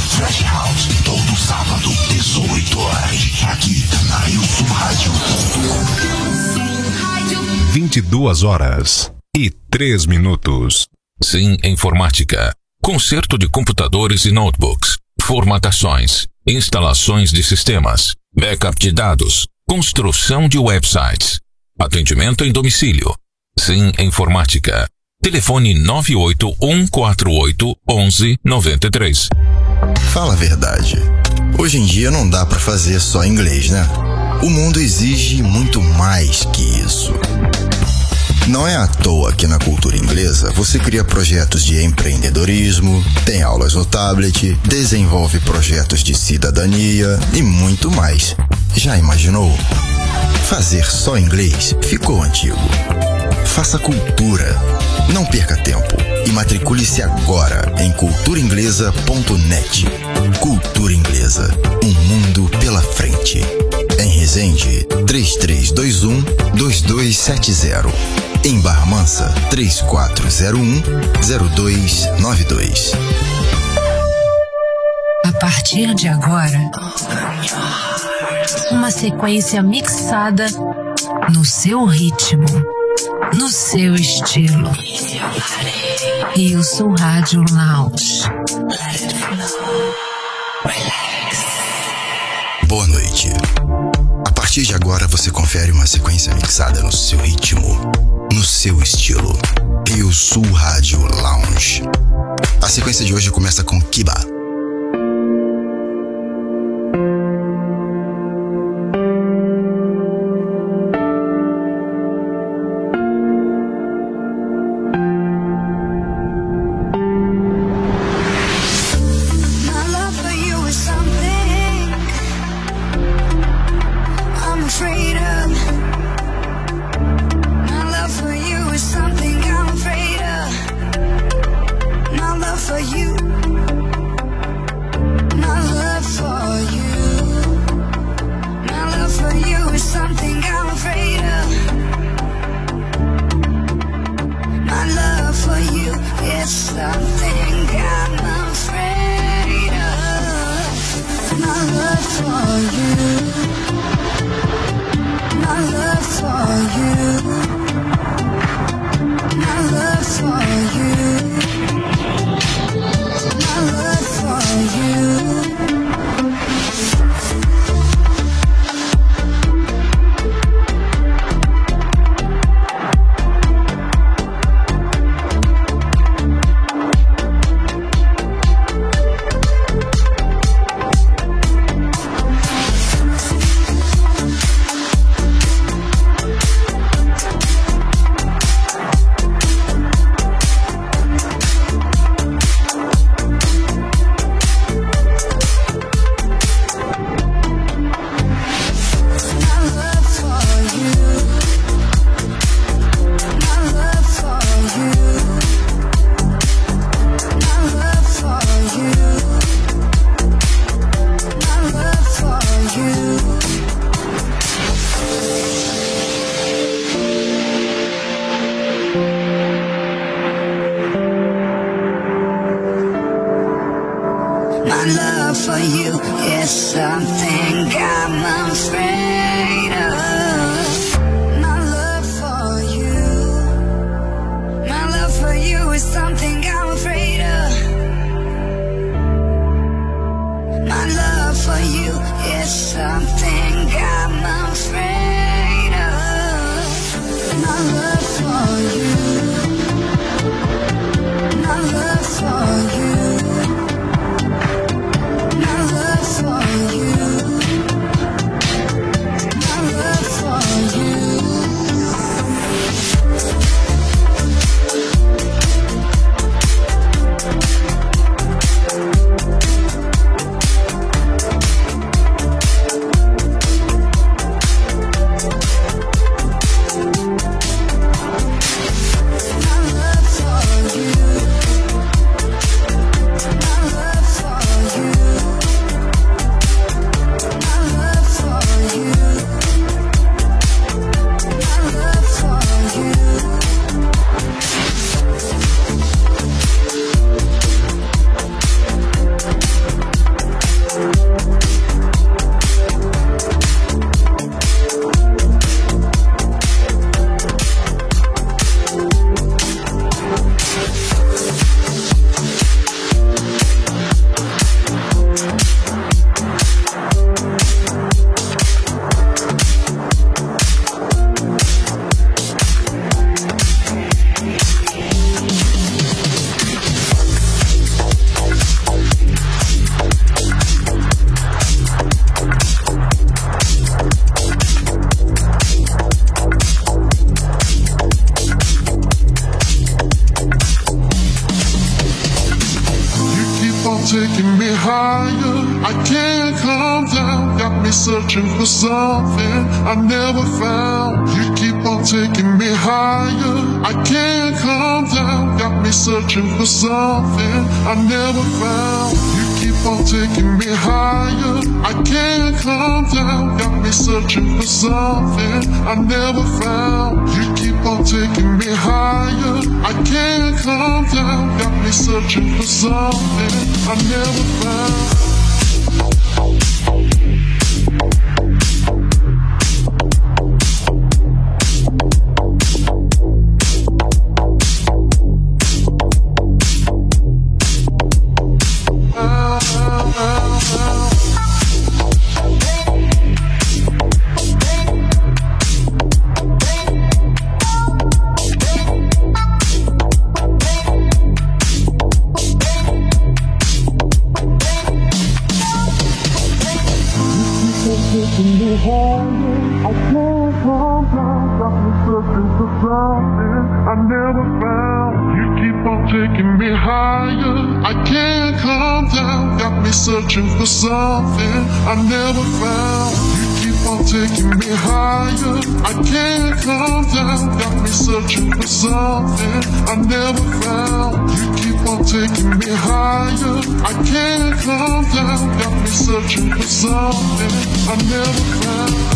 Fresh House, todo sábado, 18 horas, aqui na Ilso Rádio. 22h03. Sim Informática. Conserto de computadores e notebooks, formatações, instalações de sistemas, backup de dados, construção de websites. Atendimento em domicílio. Sim Informática. Telefone 981481193. Fala a verdade. Hoje em dia não dá pra fazer só inglês, né? O mundo exige muito mais que isso. Não é à toa que na cultura inglesa você cria projetos de empreendedorismo, tem aulas no tablet, desenvolve projetos de cidadania e muito mais. Já imaginou? Fazer só inglês ficou antigo. Faça cultura. Não perca tempo e matricule-se agora em culturainglesa.net. Cultura Inglesa, um mundo pela frente. Em Resende, 3321-2270. Em Barra Mansa, 3401-0292. A partir de agora, uma sequência mixada no seu ritmo, no seu estilo. Ilso Rádio Lounge. Boa noite. A partir de agora você confere uma sequência mixada no seu ritmo, no seu estilo. Ilso Rádio Lounge. A sequência de hoje começa com Kiba. higher. I can't calm down, got me searching for something I never found. You keep on taking me higher. I can't calm down, got me searching for something I never found. You keep on taking me higher. I can't calm down, got me searching for something I never found. You keep on taking me higher. I can't calm down, got me searching for something I never found. Searching for something I never found. You keep on taking me higher. I can't calm down, got me searching for something I never found. You keep on taking me higher. I can't calm down, got me searching for something I never found.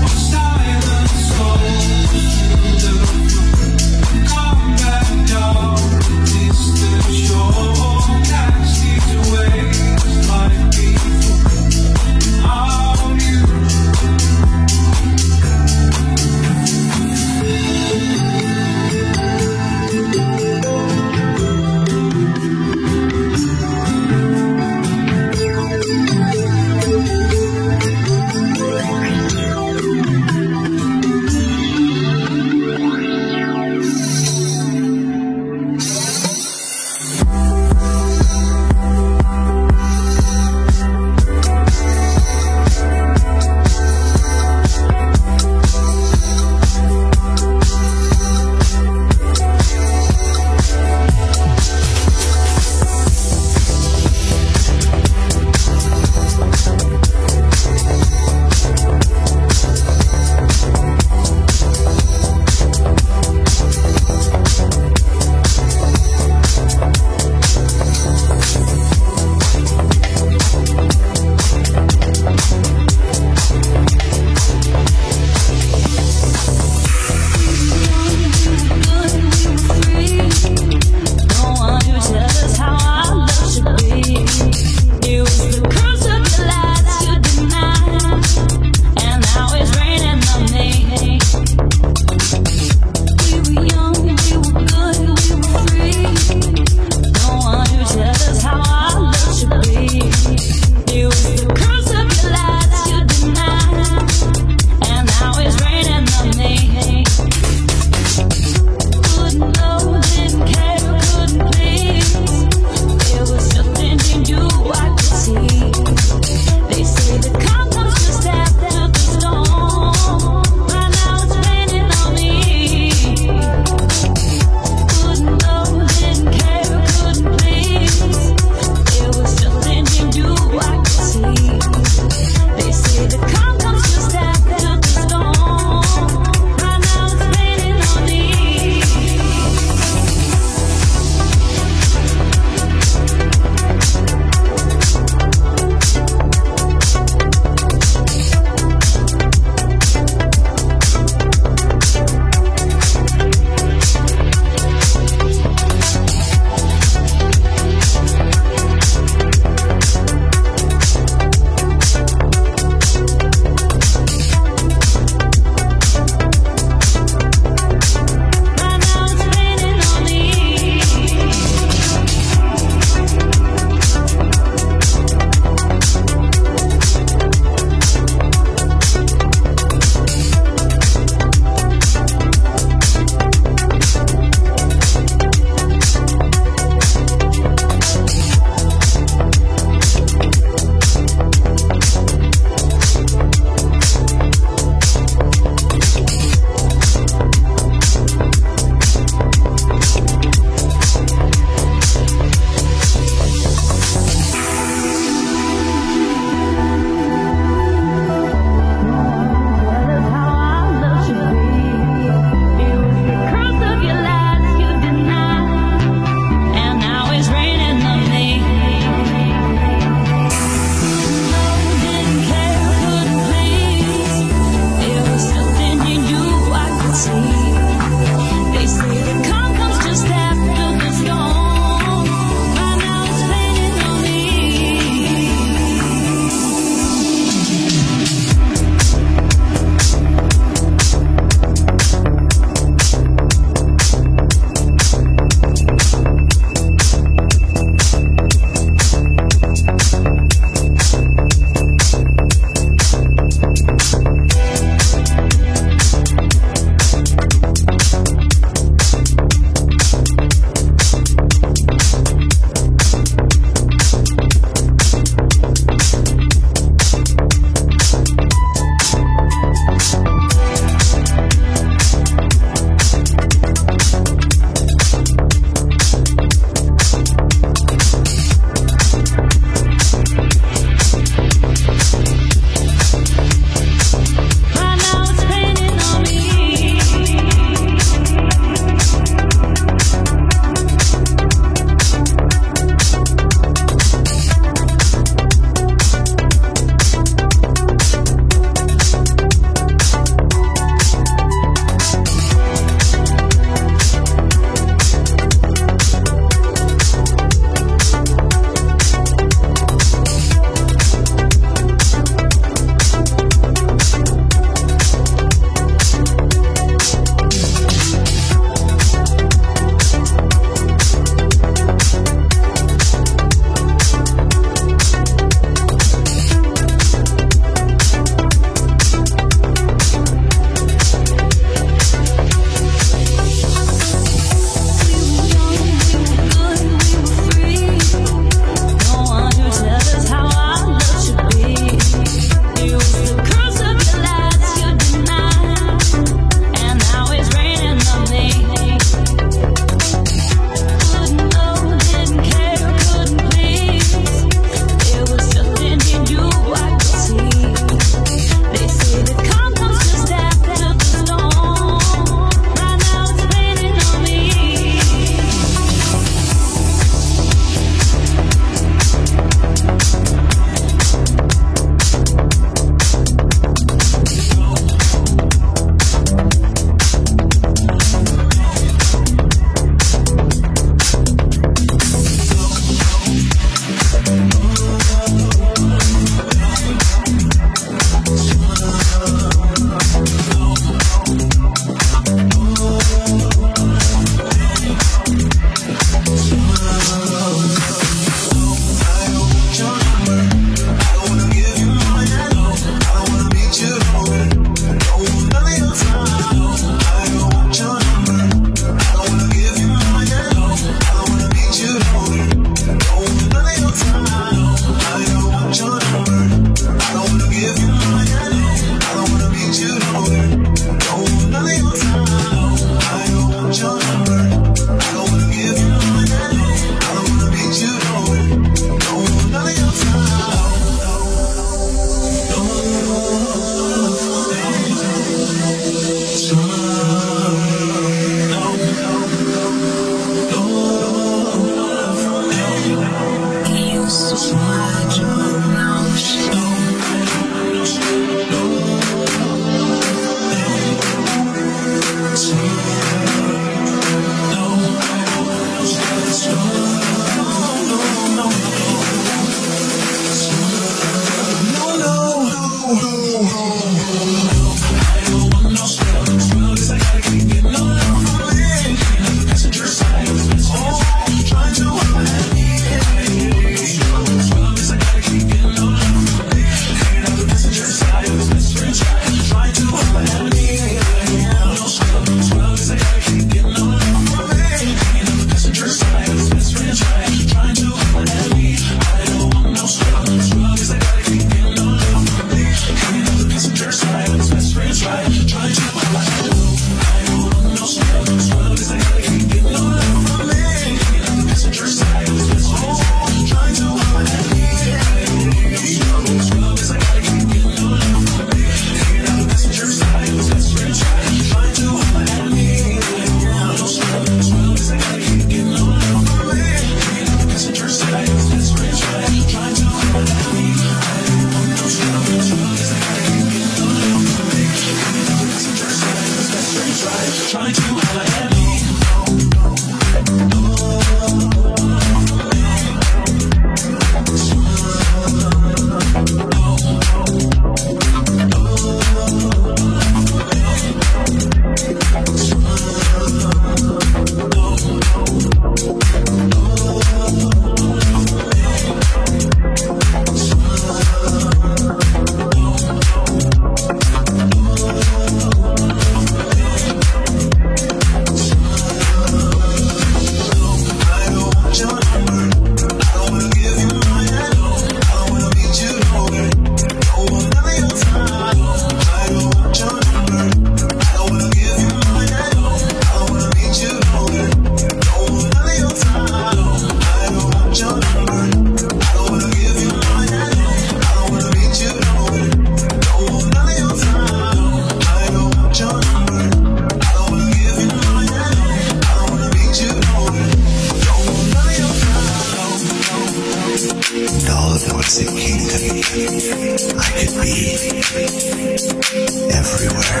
be everywhere.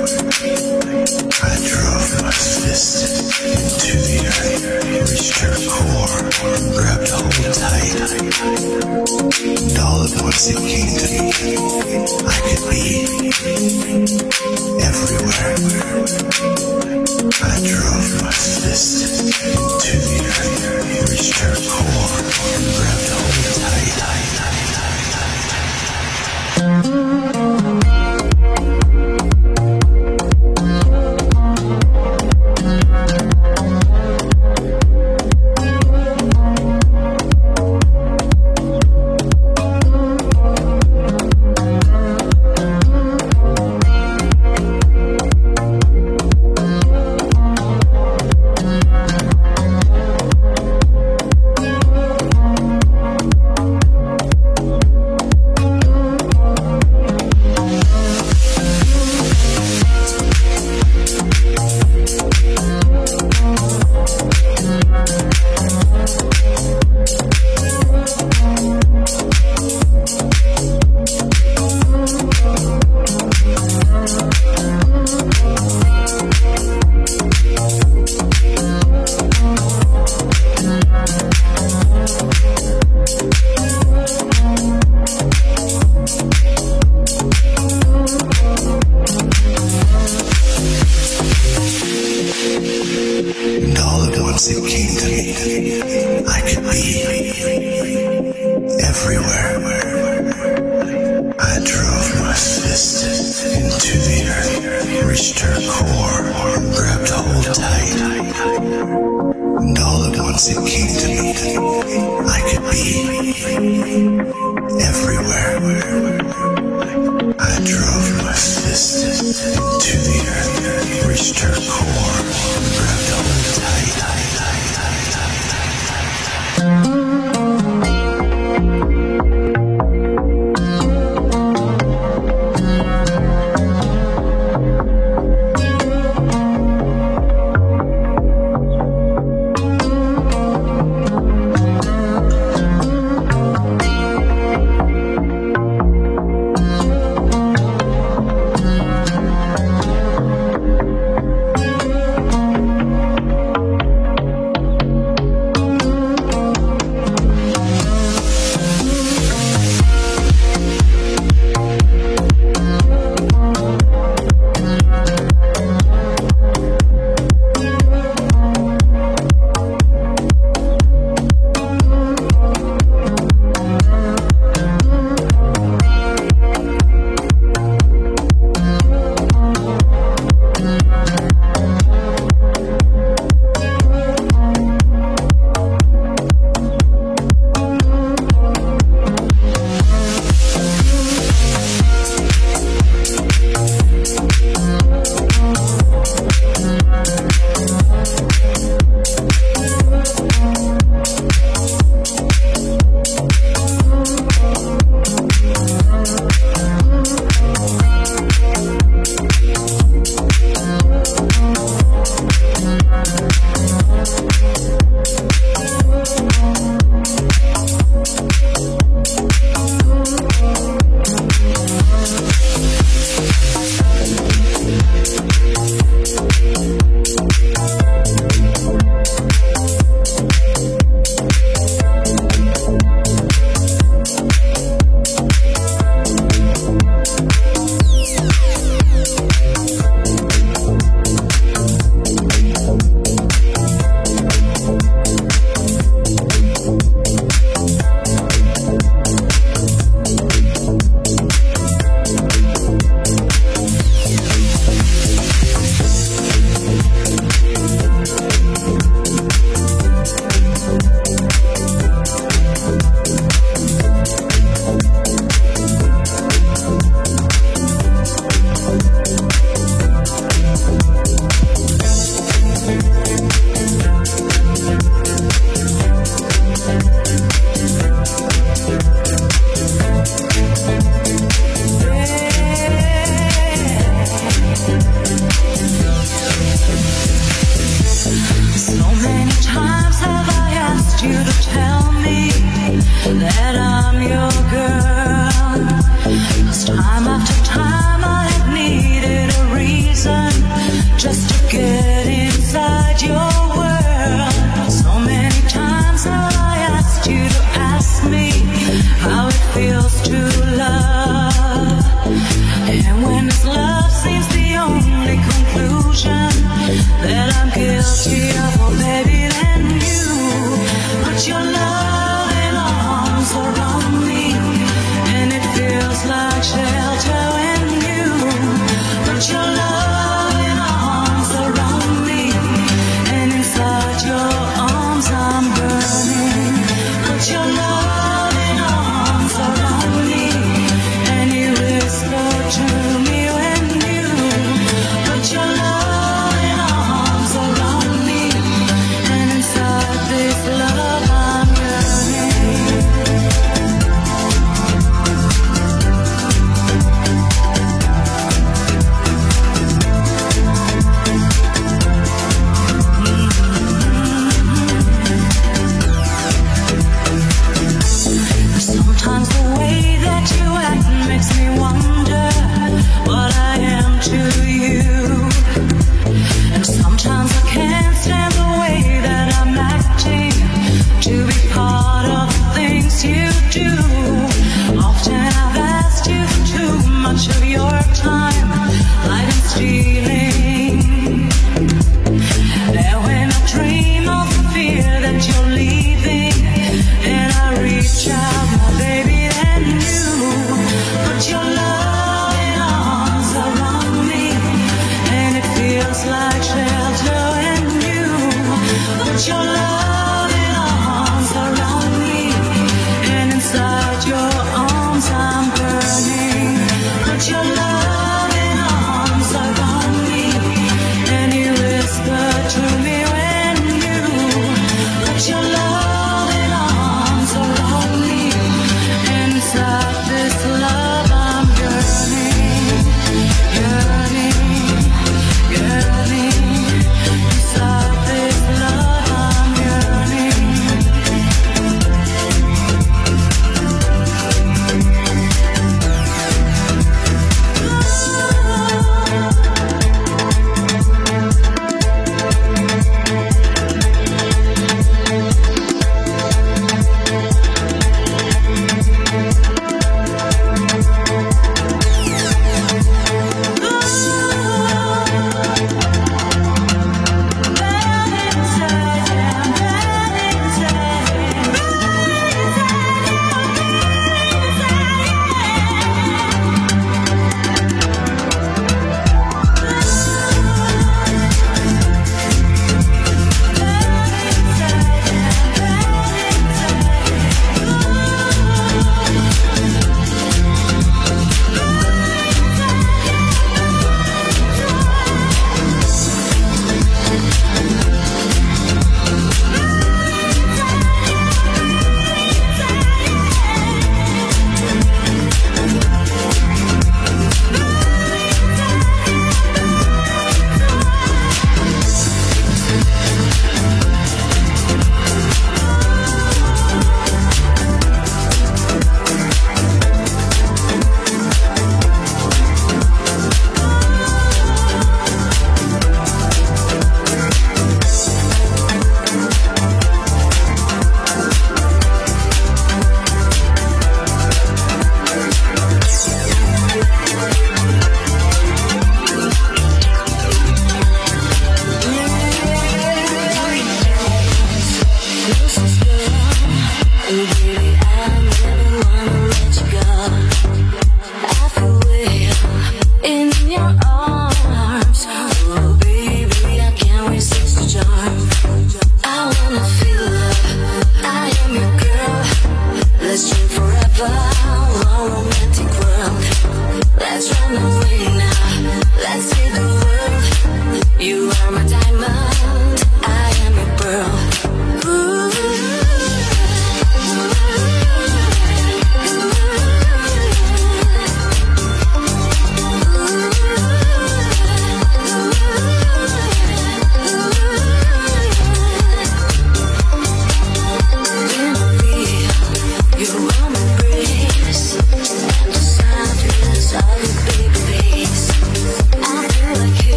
I drove my fist into the earth, reached her core, grabbed hold tight, and all at once it came to me. I could be everywhere. I drove my fist into the earth, reached her core, grabbed hold tight. that I'm your girl. that I'm guilty of, oh baby, then you put your loving arms around me, and it feels like shelter when you put your loving arms around me, and inside your arms I'm burning. Put your loving arms around me, and you whisper to me when you put your loving arms around me, and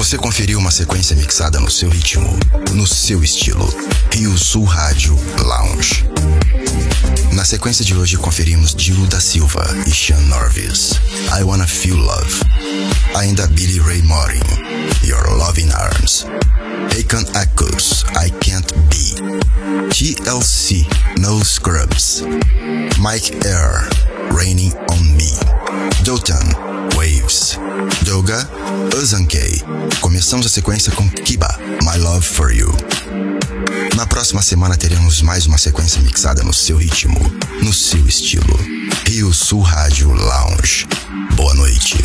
Você conferiu uma sequência mixada no seu ritmo, no seu estilo. Rio Sul Rádio Lounge. Na sequência de hoje conferimos Gil da Silva e Sean Norvis, I Wanna Feel Love. Ainda Billy Ray Morin, Your Loving Arms. Aiken Echoes, I Can't Be. TLC, No Scrubs. Mike Air, Raining on Me. Dotan, Waves. Doga, Uzankei. Começamos a sequência com Kiba, My Love For You. Na próxima semana teremos mais uma sequência mixada no seu ritmo, no seu estilo. Rio Sul Rádio Lounge. Boa noite.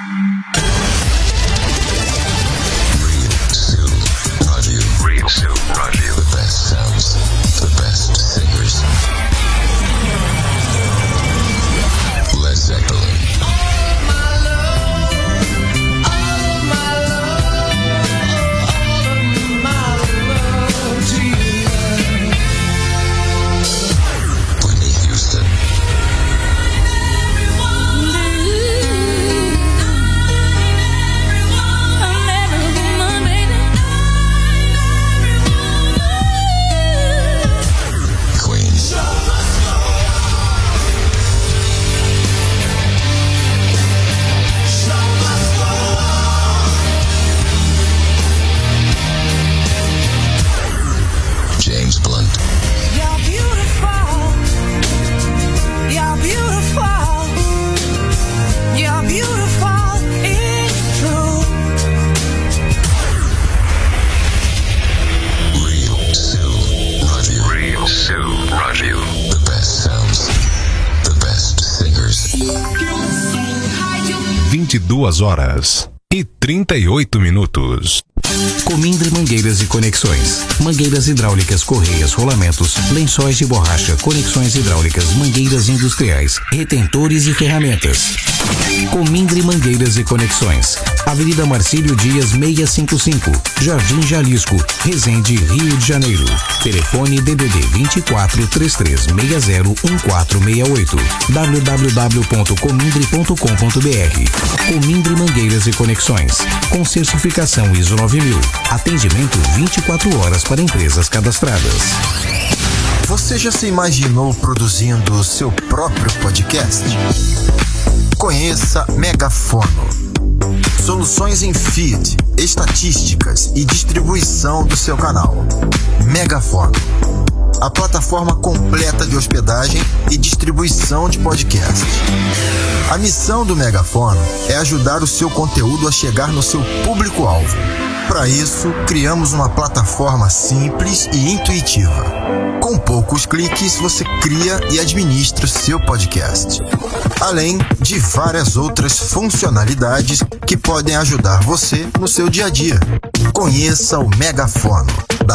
Rio Sul Radio. The best sounds, the best singers. Led Zeppelin. Radio. The best sounds, the best singers. 22h38. Comindre Mangueiras e Conexões. Mangueiras hidráulicas, correias, rolamentos, lençóis de borracha, conexões hidráulicas, mangueiras industriais, retentores e ferramentas. Comindre Mangueiras e Conexões. Avenida Marcílio Dias 655, Jardim Jalisco, Resende, Rio de Janeiro. Telefone DDD 24 3360 1468. www.comindre.com.br. Comindre Mangueiras e Conexões. Com certificação ISO 9000. Atendimento 24 horas para empresas cadastradas. Você já se imaginou produzindo o seu próprio podcast? Conheça Megafono. Soluções em feed, estatísticas e distribuição do seu canal. Megafono. A plataforma completa de hospedagem e distribuição de podcast. A missão do Megafono é ajudar o seu conteúdo a chegar no seu público-alvo. Para isso, criamos uma plataforma simples e intuitiva. Com poucos cliques, você cria e administra o seu podcast. Além de várias outras funcionalidades que podem ajudar você no seu dia a dia. Conheça o Megafono.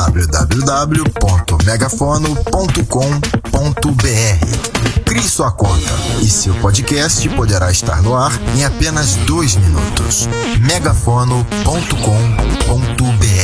www.megafono.com.br. Crie sua conta e seu podcast poderá estar no ar em apenas 2 minutos. megafono.com.br.